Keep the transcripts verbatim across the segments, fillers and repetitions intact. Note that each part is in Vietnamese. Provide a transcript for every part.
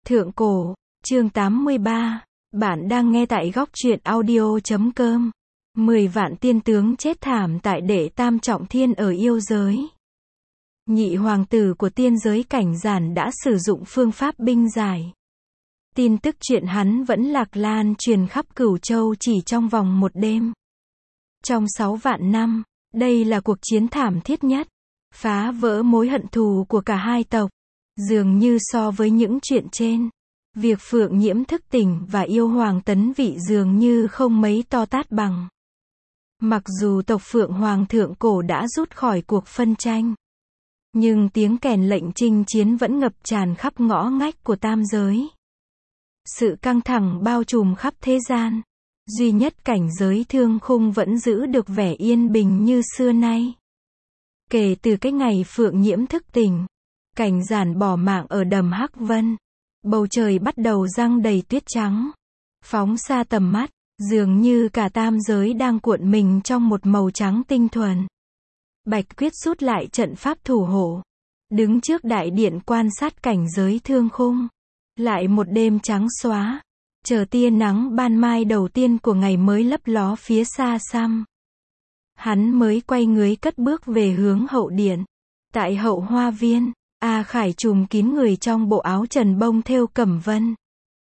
Thượng cổ, chương tám mươi ba. Bạn đang nghe tại góc truyện audio chấm com. mười vạn tiên tướng chết thảm tại Đệ Tam Trọng Thiên ở yêu giới. Nhị hoàng tử của tiên giới Cảnh Giản đã sử dụng phương pháp binh giải. Tin tức chuyện hắn vẫn lạc lan truyền khắp Cửu Châu chỉ trong vòng một đêm. Trong sáu vạn năm, đây là cuộc chiến thảm thiết nhất, phá vỡ mối hận thù của cả hai tộc. Dường như so với những chuyện trên, việc Phượng Nhiễm thức tỉnh và yêu Hoàng tấn vị dường như không mấy to tát bằng. Mặc dù tộc Phượng Hoàng thượng cổ đã rút khỏi cuộc phân tranh, nhưng tiếng kèn lệnh chinh chiến vẫn ngập tràn khắp ngõ ngách của tam giới. Sự căng thẳng bao trùm khắp thế gian. Duy nhất cảnh giới Thương Khung vẫn giữ được vẻ yên bình như xưa nay. Kể từ cái ngày Phượng Nhiễm thức tỉnh, Cảnh Giản bỏ mạng ở đầm Hắc Vân. Bầu trời bắt đầu giăng đầy tuyết trắng. Phóng xa tầm mắt, dường như cả tam giới đang cuộn mình trong một màu trắng tinh thuần. Bạch Quyết rút lại trận pháp thủ hộ, đứng trước đại điện quan sát cảnh giới Thương Khung. Lại một đêm trắng xóa, chờ tia nắng ban mai đầu tiên của ngày mới lấp ló phía xa xăm. Hắn mới quay người cất bước về hướng hậu điện. Tại hậu hoa viên, A Khải trùm kín người trong bộ áo trần bông thêu cẩm vân.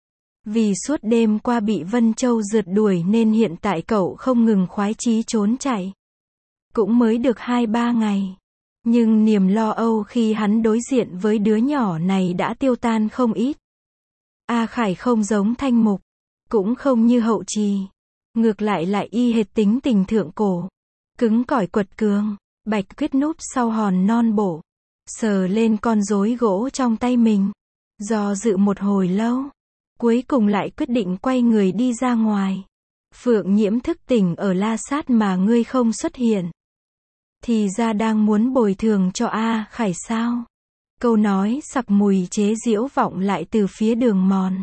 Vì suốt đêm qua bị Vân Châu rượt đuổi nên hiện tại cậu không ngừng khoái chí trốn chạy. Cũng mới được hai ba ngày, nhưng niềm lo âu khi hắn đối diện với đứa nhỏ này đã tiêu tan không ít. A Khải không giống Thanh Mục, cũng không như Hậu Trì, ngược lại lại y hệt tính tình thượng cổ, cứng cỏi quật cường. Bạch Quyết núp sau hòn non bộ, sờ lên con rối gỗ trong tay mình, do dự một hồi lâu, cuối cùng lại quyết định quay người đi ra ngoài. Phượng Nhiễm thức tỉnh ở La Sát mà ngươi không xuất hiện, thì ra đang muốn bồi thường cho A Khải sao? Câu nói sặc mùi chế giễu vọng lại từ phía đường mòn.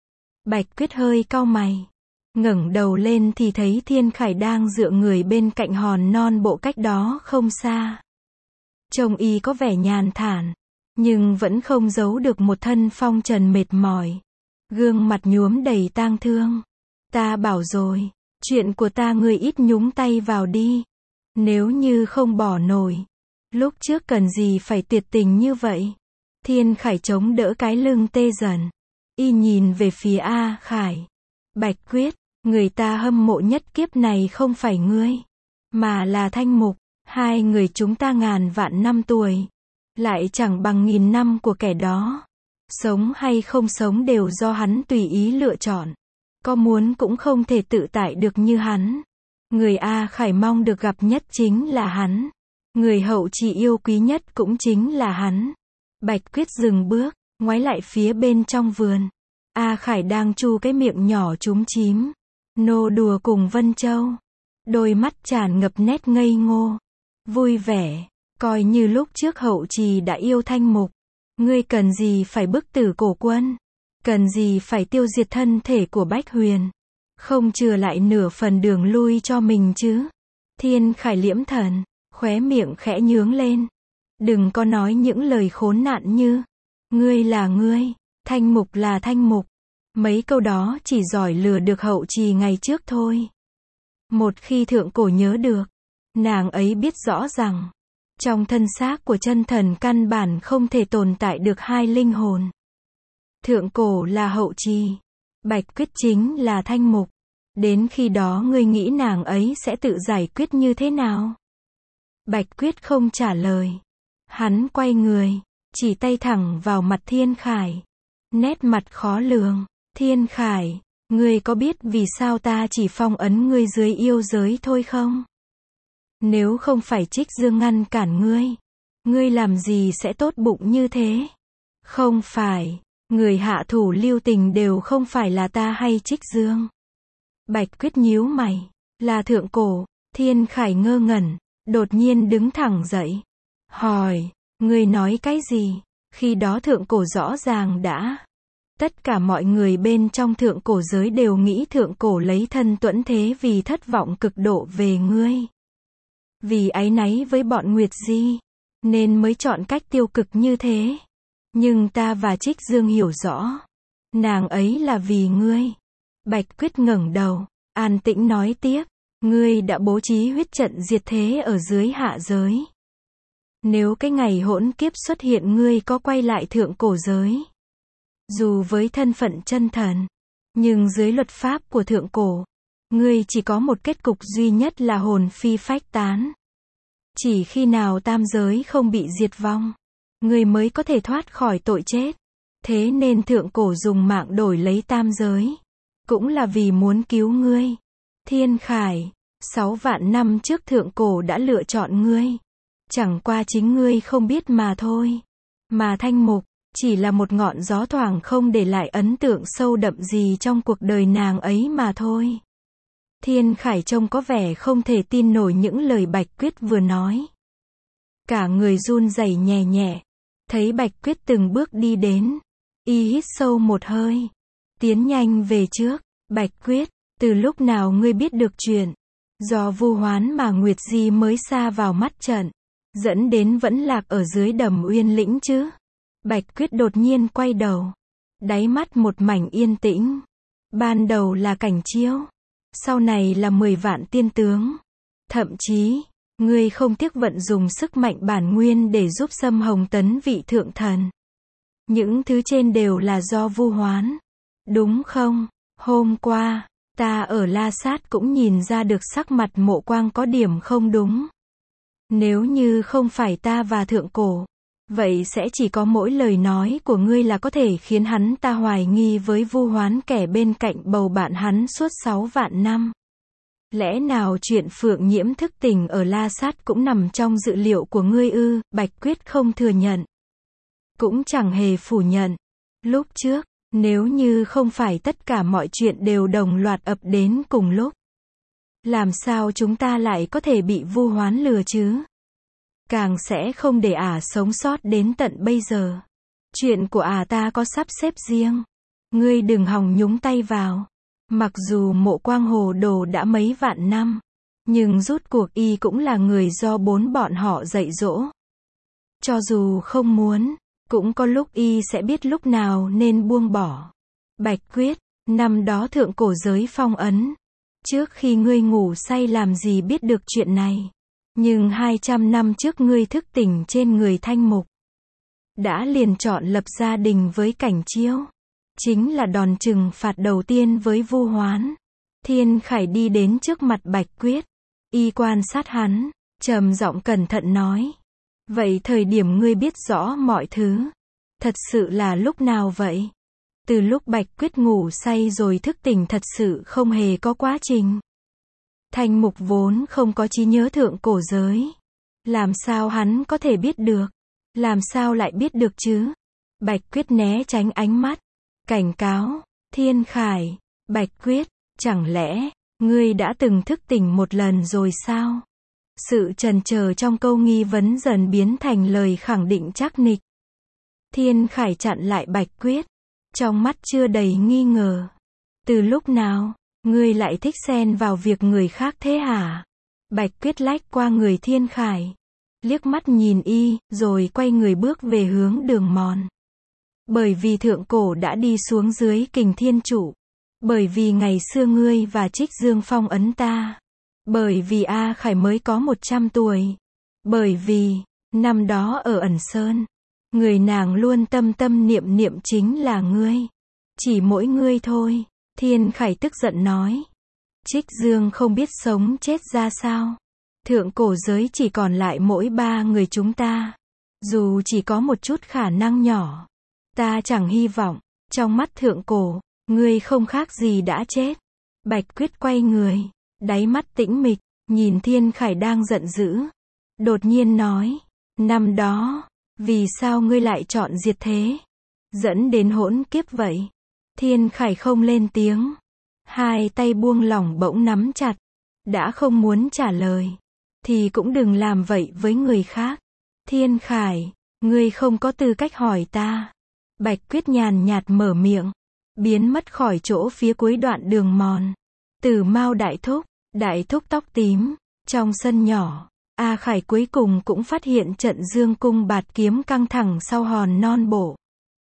Bạch Quyết hơi cau mày, ngẩng đầu lên thì thấy Thiên Khải đang dựa người bên cạnh hòn non bộ cách đó không xa. Trông y có vẻ nhàn thản, nhưng vẫn không giấu được một thân phong trần mệt mỏi. Gương mặt nhuốm đầy tang thương. Ta bảo rồi, chuyện của ta ngươi ít nhúng tay vào đi. Nếu như không bỏ nổi, lúc trước cần gì phải tuyệt tình như vậy? Thiên Khải chống đỡ cái lưng tê dần. Y nhìn về phía A Khải. Bạch Quyết, người ta hâm mộ nhất kiếp này không phải ngươi, mà là Thanh Mục. Hai người chúng ta ngàn vạn năm tuổi, lại chẳng bằng nghìn năm của kẻ đó. Sống hay không sống đều do hắn tùy ý lựa chọn. Có muốn cũng không thể tự tại được như hắn. Người A Khải mong được gặp nhất chính là hắn. Người Hậu Trì yêu quý nhất cũng chính là hắn. Bạch Quyết dừng bước, ngoái lại phía bên trong vườn. A Khải đang chu cái miệng nhỏ chúm chím, nô đùa cùng Vân Châu. Đôi mắt tràn ngập nét ngây ngô, vui vẻ, coi như lúc trước Hậu Trì đã yêu Thanh Mục. Ngươi cần gì phải bức tử cổ quân? Cần gì phải tiêu diệt thân thể của Bách Huyền? Không chừa lại nửa phần đường lui cho mình chứ? Thiên Khải liễm thần, khóe miệng khẽ nhướng lên. Đừng có nói những lời khốn nạn như ngươi là ngươi, Thanh Mục là Thanh Mục. Mấy câu đó chỉ giỏi lừa được Hậu Trì ngày trước thôi. Một khi thượng cổ nhớ được, nàng ấy biết rõ rằng trong thân xác của chân thần căn bản không thể tồn tại được hai linh hồn. Thượng cổ là Hậu Trì, Bạch Quyết chính là Thanh Mục. Đến khi đó ngươi nghĩ nàng ấy sẽ tự giải quyết như thế nào? Bạch Quyết không trả lời. Hắn quay người, chỉ tay thẳng vào mặt Thiên Khải. Nét mặt khó lường. Thiên Khải, ngươi có biết vì sao ta chỉ phong ấn ngươi dưới yêu giới thôi không? Nếu không phải Trích Dương ngăn cản ngươi, ngươi làm gì sẽ tốt bụng như thế? Không phải, người hạ thủ lưu tình đều không phải là ta hay Trích Dương. Bạch Quyết nhíu mày, là thượng cổ. Thiên Khải ngơ ngẩn, đột nhiên đứng thẳng dậy. Hỏi, ngươi nói cái gì? Khi đó thượng cổ rõ ràng đã. Tất cả mọi người bên trong thượng cổ giới đều nghĩ thượng cổ lấy thân tuẫn thế vì thất vọng cực độ về ngươi. Vì áy náy với bọn Nguyệt Di, nên mới chọn cách tiêu cực như thế. Nhưng ta và Trích Dương hiểu rõ, Nàng ấy là vì ngươi. Bạch Quyết ngẩng đầu, an tĩnh nói tiếp, ngươi đã bố trí huyết trận diệt thế ở dưới hạ giới. Nếu cái ngày hỗn kiếp xuất hiện ngươi có quay lại thượng cổ giới, dù với thân phận chân thần, nhưng dưới luật pháp của thượng cổ, ngươi chỉ có một kết cục duy nhất là hồn phi phách tán. Chỉ khi nào tam giới không bị diệt vong, ngươi mới có thể thoát khỏi tội chết. Thế nên thượng cổ dùng mạng đổi lấy tam giới, cũng là vì muốn cứu ngươi. Thiên Khải, sáu vạn năm trước thượng cổ đã lựa chọn ngươi. Chẳng qua chính ngươi không biết mà thôi. Mà Thanh Mục, chỉ là một ngọn gió thoảng không để lại ấn tượng sâu đậm gì trong cuộc đời nàng ấy mà thôi. Thiên Khải trông có vẻ không thể tin nổi những lời Bạch Quyết vừa nói. Cả người run rẩy nhẹ nhẹ. Thấy Bạch Quyết từng bước đi đến, y hít sâu một hơi, tiến nhanh về trước. Bạch Quyết, từ lúc nào ngươi biết được chuyện do Vu Hoán mà Nguyệt Di mới sa vào mắt trận, dẫn đến vẫn lạc ở dưới Đầm Uyên Lĩnh chứ? Bạch Quyết đột nhiên quay đầu, đáy mắt một mảnh yên tĩnh. Ban đầu là Cảnh Chiêu, sau này là mười vạn tiên tướng. Thậm chí, ngươi không tiếc vận dùng sức mạnh bản nguyên để giúp Sâm Hồng tấn vị thượng thần. Những thứ trên đều là do Vu Hoán, đúng không? Hôm qua, ta ở La Sát cũng nhìn ra được sắc mặt Mộ Quang có điểm không đúng. Nếu như không phải ta và thượng cổ, vậy sẽ chỉ có mỗi lời nói của ngươi là có thể khiến hắn ta hoài nghi với Vu Hoán kẻ bên cạnh bầu bạn hắn suốt sáu vạn năm. Lẽ nào chuyện Phượng Nhiễm thức tỉnh ở La Sát cũng nằm trong dự liệu của ngươi ư? Bạch Quyết không thừa nhận, cũng chẳng hề phủ nhận. Lúc trước, nếu như không phải tất cả mọi chuyện đều đồng loạt ập đến cùng lúc, làm sao chúng ta lại có thể bị Vu Hoán lừa chứ? Càng sẽ không để ả sống sót đến tận bây giờ. Chuyện của ả ta có sắp xếp riêng. Ngươi đừng hòng nhúng tay vào. Mặc dù Mộ Quang hồ đồ đã mấy vạn năm, nhưng rút cuộc y cũng là người do bốn bọn họ dạy dỗ. Cho dù không muốn, cũng có lúc y sẽ biết lúc nào nên buông bỏ. Bạch Quyết, năm đó thượng cổ giới phong ấn. Trước khi ngươi ngủ say làm gì biết được chuyện này. Nhưng hai trăm năm trước ngươi thức tỉnh trên người Thanh Mục, đã liền chọn lập gia đình với Cảnh Chiêu. Chính là đòn trừng phạt đầu tiên với Vu Hoán. Thiên Khải đi đến trước mặt Bạch Quyết. Y quan sát hắn, trầm giọng cẩn thận nói. Vậy thời điểm ngươi biết rõ mọi thứ, thật sự là lúc nào vậy? Từ lúc Bạch Quyết ngủ say rồi thức tỉnh thật sự không hề có quá trình. Thanh Mục vốn không có trí nhớ thượng cổ giới. Làm sao hắn có thể biết được? Làm sao lại biết được chứ? Bạch Quyết né tránh ánh mắt, cảnh cáo. Thiên Khải, Bạch Quyết, chẳng lẽ ngươi đã từng thức tỉnh một lần rồi sao? Sự chần chờ trong câu nghi vấn dần biến thành lời khẳng định chắc nịch. Thiên Khải chặn lại Bạch Quyết, trong mắt chưa đầy nghi ngờ. Từ lúc nào, ngươi lại thích xen vào việc người khác thế hả? Bạch Quyết lách qua người Thiên Khải, liếc mắt nhìn y, rồi quay người bước về hướng đường mòn. Bởi vì thượng cổ đã đi xuống dưới Kình Thiên Trụ. Bởi vì ngày xưa ngươi và Trích Dương phong ấn ta. Bởi vì A Khải mới có một trăm tuổi. Bởi vì, năm đó ở Ẩn Sơn, người nàng luôn tâm tâm niệm niệm chính là ngươi. Chỉ mỗi ngươi thôi. Thiên Khải tức giận nói. Trích Dương không biết sống chết ra sao. Thượng cổ giới chỉ còn lại mỗi ba người chúng ta. Dù chỉ có một chút khả năng nhỏ, ta chẳng hy vọng. Trong mắt thượng cổ, ngươi không khác gì đã chết. Bạch Quyết quay người, đáy mắt tĩnh mịch, nhìn Thiên Khải đang giận dữ. Đột nhiên nói, năm đó, vì sao ngươi lại chọn diệt thế? Dẫn đến hỗn kiếp vậy? Thiên Khải không lên tiếng. Hai tay buông lỏng bỗng nắm chặt. Đã không muốn trả lời, thì cũng đừng làm vậy với người khác. Thiên Khải, ngươi không có tư cách hỏi ta. Bạch Quyết nhàn nhạt mở miệng, biến mất khỏi chỗ phía cuối đoạn đường mòn. Tử Mao đại thúc, đại thúc tóc tím, trong sân nhỏ, A Khải cuối cùng cũng phát hiện trận dương cung bạt kiếm căng thẳng sau hòn non bộ.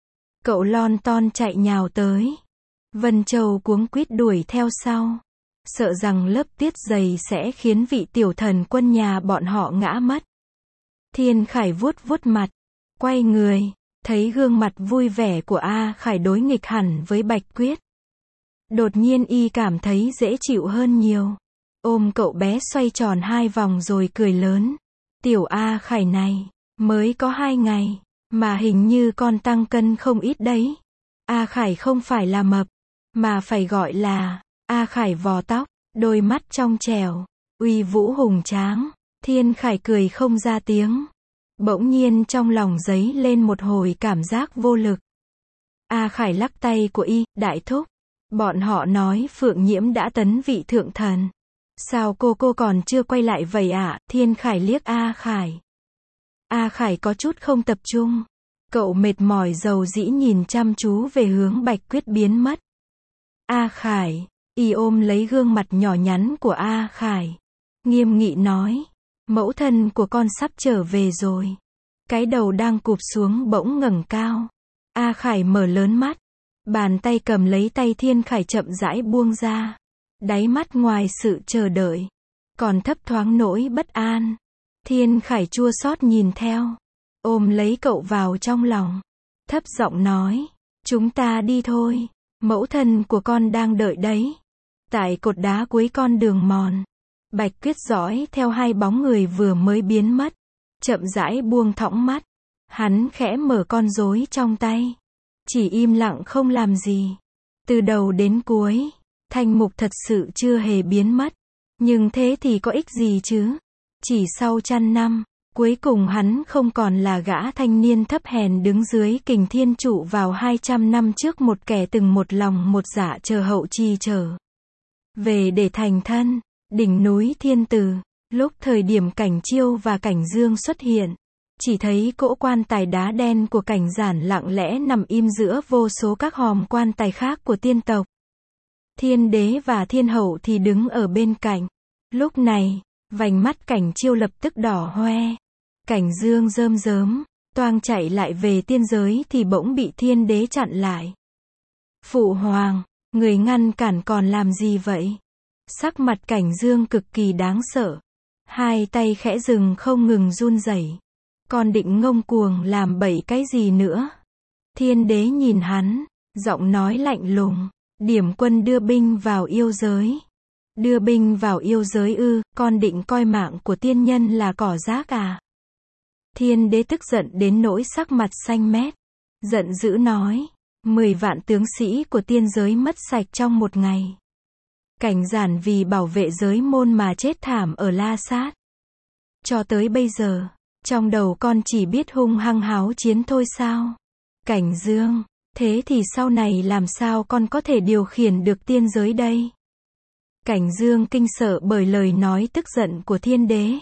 Cậu lon ton chạy nhào tới. Vân Châu cuống quýt đuổi theo sau. Sợ rằng lớp tiết dày sẽ khiến vị tiểu thần quân nhà bọn họ ngã mất. Thiên Khải vuốt vuốt mặt. Quay người. Thấy gương mặt vui vẻ của A Khải đối nghịch hẳn với Bạch Quyết. Đột nhiên y cảm thấy dễ chịu hơn nhiều. Ôm cậu bé xoay tròn hai vòng rồi cười lớn. Tiểu A Khải này, mới có hai ngày, mà hình như con tăng cân không ít đấy. A Khải không phải là mập, mà phải gọi là A Khải vò tóc, đôi mắt trong trẻo, uy vũ hùng tráng. Thiên Khải cười không ra tiếng. Bỗng nhiên trong lòng dấy lên một hồi cảm giác vô lực. A Khải lắc tay của y, đại thúc. Bọn họ nói Phượng Nhiễm đã tấn vị thượng thần. Sao cô cô còn chưa quay lại vậy ạ? À? Thiên Khải liếc A Khải. A Khải có chút không tập trung. Cậu mệt mỏi dầu dĩ nhìn chăm chú về hướng Bạch Quyết biến mất. A Khải, y ôm lấy gương mặt nhỏ nhắn của A Khải. Nghiêm nghị nói. Mẫu thân của con sắp trở về rồi. Cái đầu đang cụp xuống bỗng ngẩng cao. A Khải mở lớn mắt. Bàn tay cầm lấy tay Thiên Khải chậm rãi buông ra. Đáy mắt ngoài sự chờ đợi, còn thấp thoáng nỗi bất an. Thiên Khải chua xót nhìn theo. Ôm lấy cậu vào trong lòng. Thấp giọng nói. Chúng ta đi thôi. Mẫu thân của con đang đợi đấy. Tại cột đá cuối con đường mòn. Bạch Quyết dõi theo hai bóng người vừa mới biến mất. Chậm rãi buông thõng mắt. Hắn khẽ mở con rối trong tay. Chỉ im lặng không làm gì. Từ đầu đến cuối, Thanh Mục thật sự chưa hề biến mất. Nhưng thế thì có ích gì chứ? Chỉ sau trăm năm, cuối cùng hắn không còn là gã thanh niên thấp hèn đứng dưới kình thiên trụ vào hai trăm năm trước một kẻ từng một lòng một dạ chờ hậu trì trở về để thành thân. Đỉnh núi Thiên Từ, lúc thời điểm Cảnh Chiêu và Cảnh Dương xuất hiện, chỉ thấy cỗ quan tài đá đen của Cảnh Giản lặng lẽ nằm im giữa vô số các hòm quan tài khác của tiên tộc. Thiên Đế và Thiên Hậu thì đứng ở bên cạnh. Lúc này, vành mắt Cảnh Chiêu lập tức đỏ hoe. Cảnh Dương rơm rớm, toang chạy lại về tiên giới thì bỗng bị Thiên Đế chặn lại. Phụ hoàng, người ngăn cản còn làm gì vậy? Sắc mặt Cảnh Dương cực kỳ đáng sợ. Hai tay khẽ dừng không ngừng run rẩy. Còn định ngông cuồng làm bậy cái gì nữa? Thiên Đế nhìn hắn, giọng nói lạnh lùng. Điểm quân đưa binh vào yêu giới. Đưa binh vào yêu giới ư? Con định coi mạng của tiên nhân là cỏ rác à? Thiên Đế tức giận đến nỗi sắc mặt xanh mét. Giận dữ nói. Mười vạn tướng sĩ của tiên giới mất sạch trong một ngày. Cảnh Giản vì bảo vệ giới môn mà chết thảm ở La Sát. Cho tới bây giờ, trong đầu con chỉ biết hung hăng háo chiến thôi sao? Cảnh Dương, thế thì sau này làm sao con có thể điều khiển được tiên giới đây? Cảnh Dương kinh sợ bởi lời nói tức giận của Thiên Đế.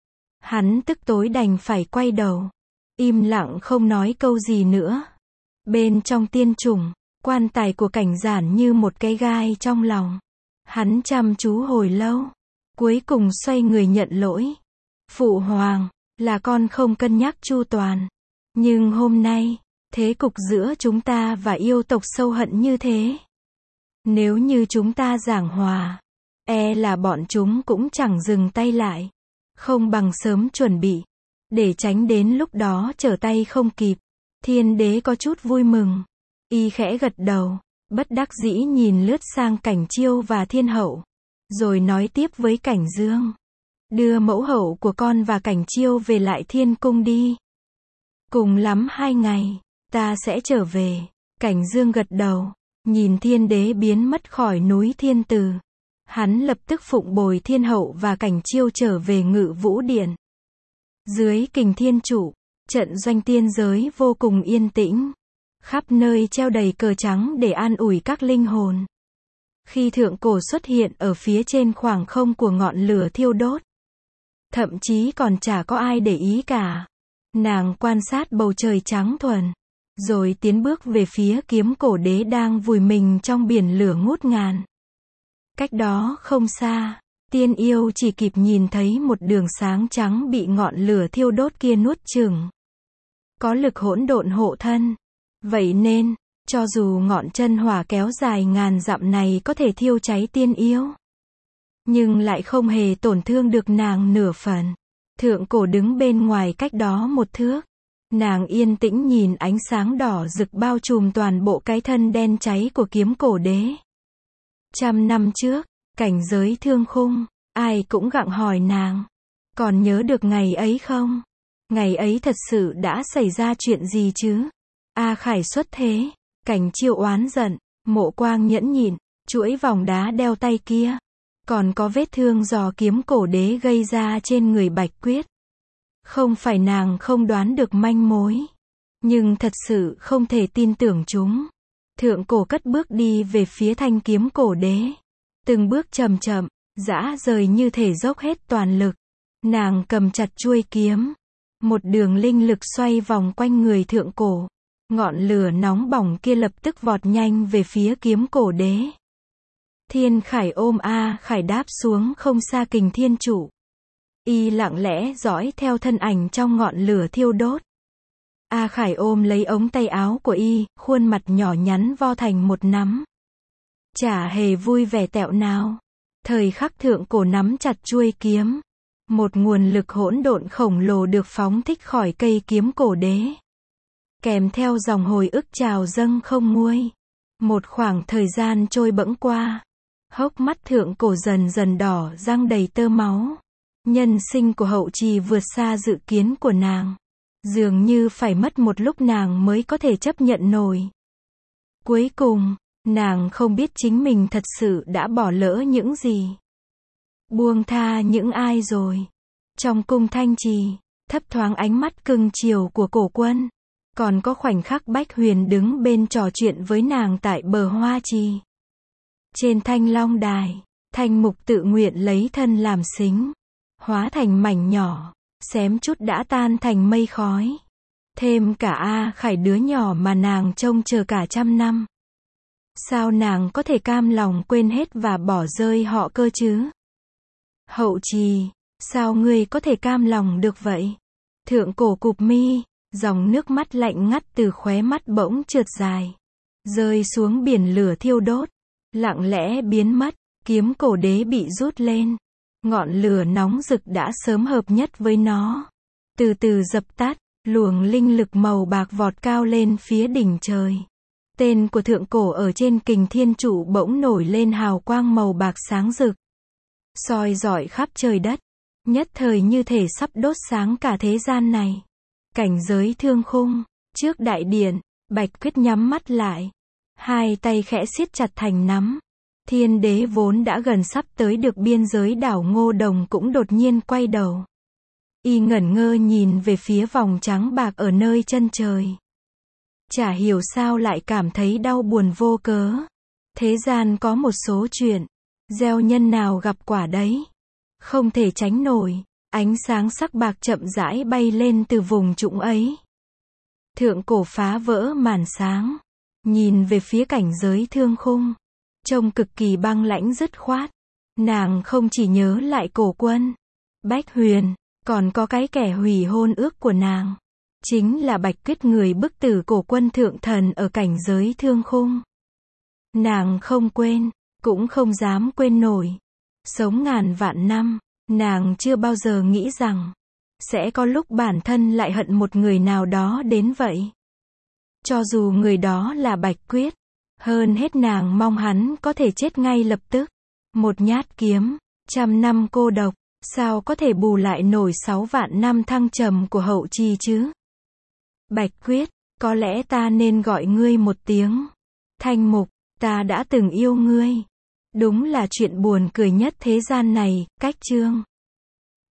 Hắn tức tối đành phải quay đầu, im lặng không nói câu gì nữa. Bên trong tiên chủng, quan tài của Cảnh Giản như một cái gai trong lòng. Hắn chăm chú hồi lâu, cuối cùng xoay người nhận lỗi. Phụ hoàng, là con không cân nhắc chu toàn. Nhưng hôm nay, thế cục giữa chúng ta và yêu tộc sâu hận như thế. Nếu như chúng ta giảng hòa, e là bọn chúng cũng chẳng dừng tay lại. Không bằng sớm chuẩn bị, để tránh đến lúc đó trở tay không kịp. Thiên Đế có chút vui mừng. Y khẽ gật đầu, bất đắc dĩ nhìn lướt sang Cảnh Chiêu và Thiên Hậu. Rồi nói tiếp với Cảnh Dương. Đưa mẫu hậu của con và Cảnh Chiêu về lại Thiên Cung đi. Cùng lắm hai ngày, ta sẽ trở về. Cảnh Dương gật đầu, nhìn Thiên Đế biến mất khỏi núi Thiên Từ. Hắn lập tức phụng bồi Thiên Hậu và Cảnh Chiêu trở về Ngự Vũ Điện. Dưới kình thiên trụ, trận doanh tiên giới vô cùng yên tĩnh. Khắp nơi treo đầy cờ trắng để an ủi các linh hồn. Khi thượng cổ xuất hiện ở phía trên khoảng không của ngọn lửa thiêu đốt. Thậm chí còn chả có ai để ý cả. Nàng quan sát bầu trời trắng thuần. Rồi tiến bước về phía kiếm cổ đế đang vùi mình trong biển lửa ngút ngàn. Cách đó không xa, tiên yêu chỉ kịp nhìn thấy một đường sáng trắng bị ngọn lửa thiêu đốt kia nuốt chửng. Có lực hỗn độn hộ thân. Vậy nên, cho dù ngọn chân hỏa kéo dài ngàn dặm này có thể thiêu cháy tiên yêu, nhưng lại không hề tổn thương được nàng nửa phần. Thượng cổ đứng bên ngoài cách đó một thước. Nàng yên tĩnh nhìn ánh sáng đỏ rực bao trùm toàn bộ cái thân đen cháy của kiếm cổ đế. Trăm năm trước, cảnh giới thương khung, ai cũng gặng hỏi nàng. Còn nhớ được ngày ấy không? Ngày ấy thật sự đã xảy ra chuyện gì chứ? A Khải xuất thế, Cảnh Chiêu oán giận, Mộ Quang nhẫn nhịn, chuỗi vòng đá đeo tay kia. Còn có vết thương do kiếm cổ đế gây ra trên người Bạch Quyết. Không phải nàng không đoán được manh mối, nhưng thật sự không thể tin tưởng chúng. Thượng cổ cất bước đi về phía thanh kiếm cổ đế. Từng bước chậm chậm, dã rời như thể dốc hết toàn lực. Nàng cầm chặt chuôi kiếm. Một đường linh lực xoay vòng quanh người thượng cổ. Ngọn lửa nóng bỏng kia lập tức vọt nhanh về phía kiếm cổ đế. Thiên Khải ôm A Khải đáp xuống không xa Kình Thiên Trụ. Y lặng lẽ dõi theo thân ảnh trong ngọn lửa thiêu đốt. A Khải ôm lấy ống tay áo của Y, khuôn mặt nhỏ nhắn vo thành một nắm. Chả hề vui vẻ tẹo nào. Thời khắc thượng cổ nắm chặt chuôi kiếm. Một nguồn lực hỗn độn khổng lồ được phóng thích khỏi cây kiếm cổ đế. Kèm theo dòng hồi ức trào dâng không nguôi. Một khoảng thời gian trôi bẫng qua. Hốc mắt thượng cổ dần dần đỏ răng đầy tơ máu. Nhân sinh của hậu trì vượt xa dự kiến của nàng. Dường như phải mất một lúc nàng mới có thể chấp nhận nổi. Cuối cùng, nàng không biết chính mình thật sự đã bỏ lỡ những gì. Buông tha những ai rồi. Trong cung Thanh Trì, thấp thoáng ánh mắt cưng chiều của Cổ Quân. Còn có khoảnh khắc Bách Huyền đứng bên trò chuyện với nàng tại bờ hoa trì. Trên Thanh Long Đài, Thanh Mục tự nguyện lấy thân làm xính. Hóa thành mảnh nhỏ, xém chút đã tan thành mây khói. Thêm cả A Khải đứa nhỏ mà nàng trông chờ cả trăm năm. Sao nàng có thể cam lòng quên hết và bỏ rơi họ cơ chứ? Hậu trì, sao ngươi có thể cam lòng được vậy? Thượng cổ cụp mi, dòng nước mắt lạnh ngắt từ khóe mắt bỗng trượt dài. Rơi xuống biển lửa thiêu đốt, lặng lẽ biến mất, kiếm cổ đế bị rút lên. Ngọn lửa nóng rực đã sớm hợp nhất với nó. Từ từ dập tắt, luồng linh lực màu bạc vọt cao lên phía đỉnh trời. Tên của thượng cổ ở trên Kình Thiên Trụ bỗng nổi lên hào quang màu bạc sáng rực. Soi rọi khắp trời đất. Nhất thời như thể sắp đốt sáng cả thế gian này. Cảnh giới thương khung. Trước đại điện, Bạch Quyết nhắm mắt lại. Hai tay khẽ siết chặt thành nắm. Thiên đế vốn đã gần sắp tới được biên giới đảo Ngô Đồng cũng đột nhiên quay đầu. Y ngẩn ngơ nhìn về phía vòng trắng bạc ở nơi chân trời. Chả hiểu sao lại cảm thấy đau buồn vô cớ. Thế gian có một số chuyện, gieo nhân nào gặp quả đấy. Không thể tránh nổi, ánh sáng sắc bạc chậm rãi bay lên từ vùng trũng ấy. Thượng cổ phá vỡ màn sáng, nhìn về phía cảnh giới thương khung. Trông cực kỳ băng lãnh dứt khoát. Nàng không chỉ nhớ lại Cổ Quân, Bách Huyền, còn có cái kẻ hủy hôn ước của nàng. Chính là Bạch Quyết, người bức tử Cổ Quân thượng thần ở cảnh giới thương khung. Nàng không quên, cũng không dám quên nổi. Sống ngàn vạn năm, nàng chưa bao giờ nghĩ rằng sẽ có lúc bản thân lại hận một người nào đó đến vậy. Cho dù người đó là Bạch Quyết, hơn hết nàng mong hắn có thể chết ngay lập tức. Một nhát kiếm, trăm năm cô độc, sao có thể bù lại nổi sáu vạn năm thăng trầm của hậu trì chứ? Bạch Quyết, có lẽ ta nên gọi ngươi một tiếng Thanh Mục, ta đã từng yêu ngươi. Đúng là chuyện buồn cười nhất thế gian này. Cách chương